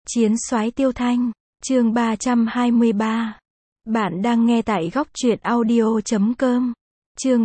Chiến soái Tiêu Thanh, chương 323. Bạn đang nghe tại góc truyện audio.com. Chương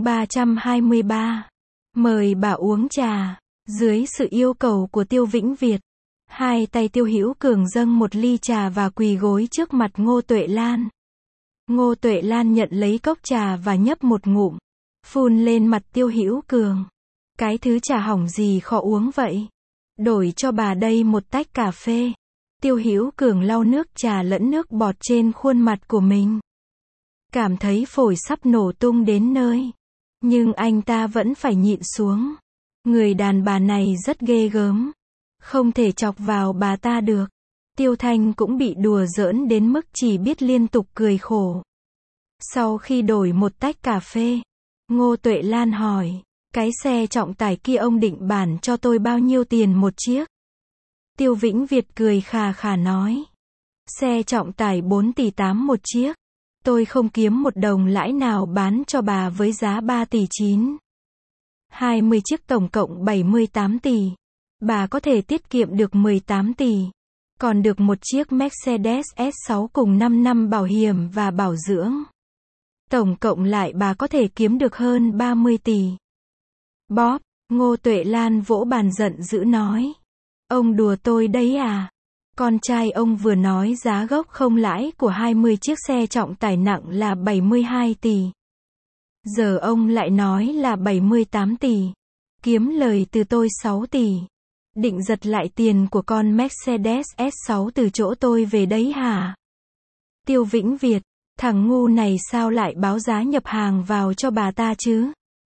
323. Mời bà uống trà. Dưới sự yêu cầu của Tiêu Vĩnh Việt, hai tay Tiêu Hữu Cường dâng một ly trà và quỳ gối trước mặt Ngô Tuệ Lan. Ngô Tuệ Lan nhận lấy cốc trà và nhấp một ngụm, phun lên mặt Tiêu Hữu Cường. Cái thứ trà hỏng gì khó uống vậy? Đổi cho bà đây một tách cà phê. Tiêu Hữu Cường lau nước trà lẫn nước bọt trên khuôn mặt của mình. Cảm thấy phổi sắp nổ tung đến nơi. Nhưng anh ta vẫn phải nhịn xuống. Người đàn bà này rất ghê gớm. Không thể chọc vào bà ta được. Tiêu Thanh cũng bị đùa giỡn đến mức chỉ biết liên tục cười khổ. Sau khi đổi một tách cà phê, Ngô Tuệ Lan hỏi, cái xe trọng tải kia ông định bản cho tôi bao nhiêu tiền một chiếc? Tiêu Vĩnh Việt cười khà khà nói, xe trọng tải 4 tỷ 8 một chiếc. Tôi không kiếm một đồng lãi nào bán cho bà với giá 3 tỷ 9. 20 chiếc tổng cộng 78 tỷ. Bà có thể tiết kiệm được 18 tỷ. Còn được một chiếc Mercedes S6 cùng 5 năm bảo hiểm và bảo dưỡng. Tổng cộng lại bà có thể kiếm được hơn 30 tỷ. Bóp, Ngô Tuệ Lan vỗ bàn giận dữ nói. Ông đùa tôi đấy à? Con trai ông vừa nói giá gốc không lãi của 20 chiếc xe trọng tải nặng là 72 tỷ. Giờ ông lại nói là 78 tỷ. Kiếm lời từ tôi 6 tỷ. Định giật lại tiền của con Mercedes S6 từ chỗ tôi về đấy hả? Tiêu Vĩnh Việt, thằng ngu này sao lại báo giá nhập hàng vào cho bà ta chứ?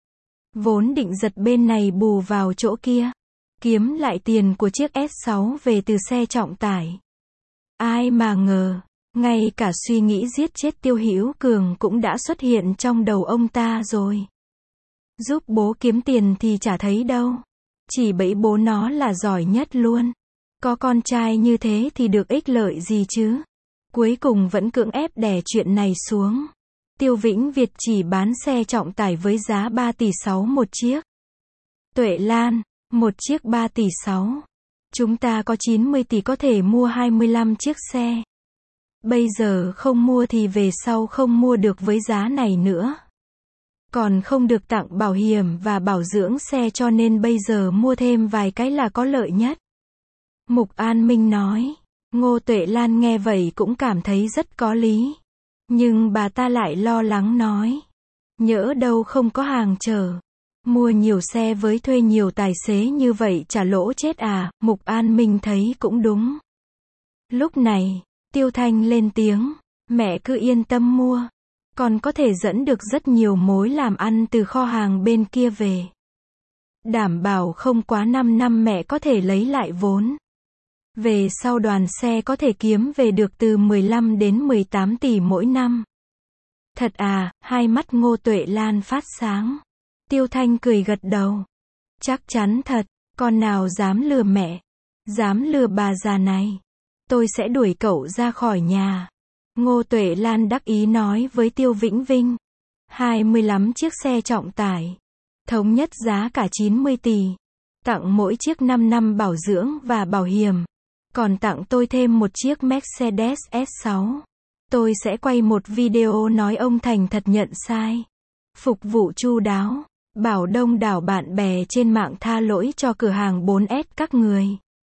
Vốn định giật bên này bù vào chỗ kia. Kiếm lại tiền của chiếc S6 về từ xe trọng tải. Ai mà ngờ, ngay cả suy nghĩ giết chết Tiêu Hữu Cường cũng đã xuất hiện trong đầu ông ta rồi. Giúp bố kiếm tiền thì chả thấy đâu. Chỉ bẫy bố nó là giỏi nhất luôn. Có con trai như thế thì được ích lợi gì chứ? Cuối cùng vẫn cưỡng ép đè chuyện này xuống. Tiêu Vĩnh Việt chỉ bán xe trọng tải với giá 3 tỷ 6 một chiếc. Tuệ Lan, một chiếc 3 tỷ 6. Chúng ta có 90 tỷ có thể mua 25 chiếc xe. Bây giờ không mua thì về sau không mua được với giá này nữa. Còn không được tặng bảo hiểm và bảo dưỡng xe cho nên bây giờ mua thêm vài cái là có lợi nhất. Mục An Minh nói. Ngô Tuệ Lan nghe vậy cũng cảm thấy rất có lý. Nhưng bà ta lại lo lắng nói. Nhỡ đâu không có hàng chở. Mua nhiều xe với thuê nhiều tài xế như vậy chả lỗ chết à? Mục An Minh thấy cũng đúng. Lúc này, Tiêu Thanh lên tiếng. Mẹ cứ yên tâm mua. Còn có thể dẫn được rất nhiều mối làm ăn từ kho hàng bên kia về. Đảm bảo không quá 5 năm mẹ có thể lấy lại vốn. Về sau đoàn xe có thể kiếm về được từ 15 đến 18 tỷ mỗi năm. Thật à? Hai mắt Ngô Tuệ Lan phát sáng. Tiêu Thanh cười gật đầu. Chắc chắn thật, con nào dám lừa mẹ, dám lừa bà già này, tôi sẽ đuổi cậu ra khỏi nhà. Ngô Tuệ Lan đắc ý nói với Tiêu Vĩnh Vinh. 25 chiếc xe trọng tải. Thống nhất giá cả 90 tỷ. Tặng mỗi chiếc 5 năm bảo dưỡng và bảo hiểm. Còn tặng tôi thêm một chiếc Mercedes S6. Tôi sẽ quay một video nói ông thành thật nhận sai. Phục vụ chu đáo. Bảo đông đảo bạn bè trên mạng tha lỗi cho cửa hàng 4S các người.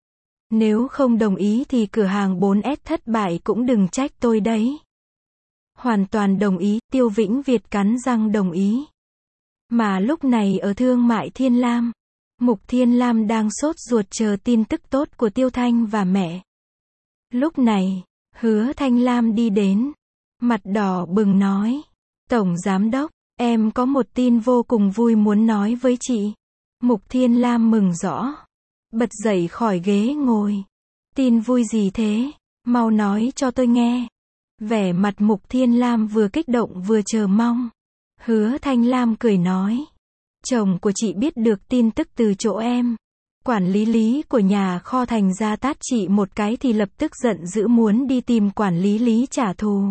Nếu không đồng ý thì cửa hàng 4S thất bại cũng đừng trách tôi đấy. Hoàn toàn đồng ý, Tiêu Vĩnh Việt cắn răng đồng ý. Mà lúc này ở Thương mại Thiên Lam, Mục Thiên Lam đang sốt ruột chờ tin tức tốt của Tiêu Thanh và mẹ. Lúc này, Hứa Thanh Lam đi đến, mặt đỏ bừng nói. Tổng Giám đốc, em có một tin vô cùng vui muốn nói với chị. Mục Thiên Lam mừng rõ. Bật dậy khỏi ghế ngồi. Tin vui gì thế? Mau nói cho tôi nghe. Vẻ mặt Mục Thiên Lam vừa kích động vừa chờ mong. Hứa Thanh Lam cười nói. Chồng của chị biết được tin tức từ chỗ em. Quản lý Lý của nhà kho thành ra tát chị một cái thì lập tức giận dữ muốn đi tìm quản lý Lý trả thù.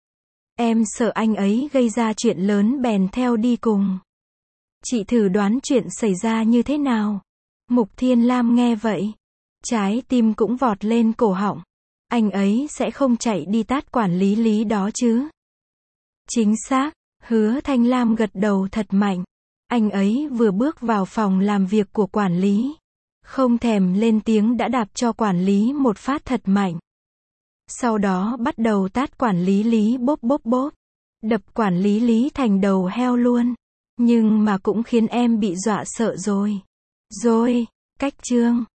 Em sợ anh ấy gây ra chuyện lớn bèn theo đi cùng. Chị thử đoán chuyện xảy ra như thế nào? Mục Thiên Lam nghe vậy. Trái tim cũng vọt lên cổ họng. Anh ấy sẽ không chạy đi tát quản lý Lý đó chứ. Chính xác, Hứa Thanh Lam gật đầu thật mạnh. Anh ấy vừa bước vào phòng làm việc của quản lý. Không thèm lên tiếng đã đạp cho quản lý một phát thật mạnh. Sau đó bắt đầu tát quản lý Lý bốp bốp bốp. Đập quản lý Lý thành đầu heo luôn. Nhưng mà cũng khiến em bị dọa sợ rồi. Rồi, cách chương.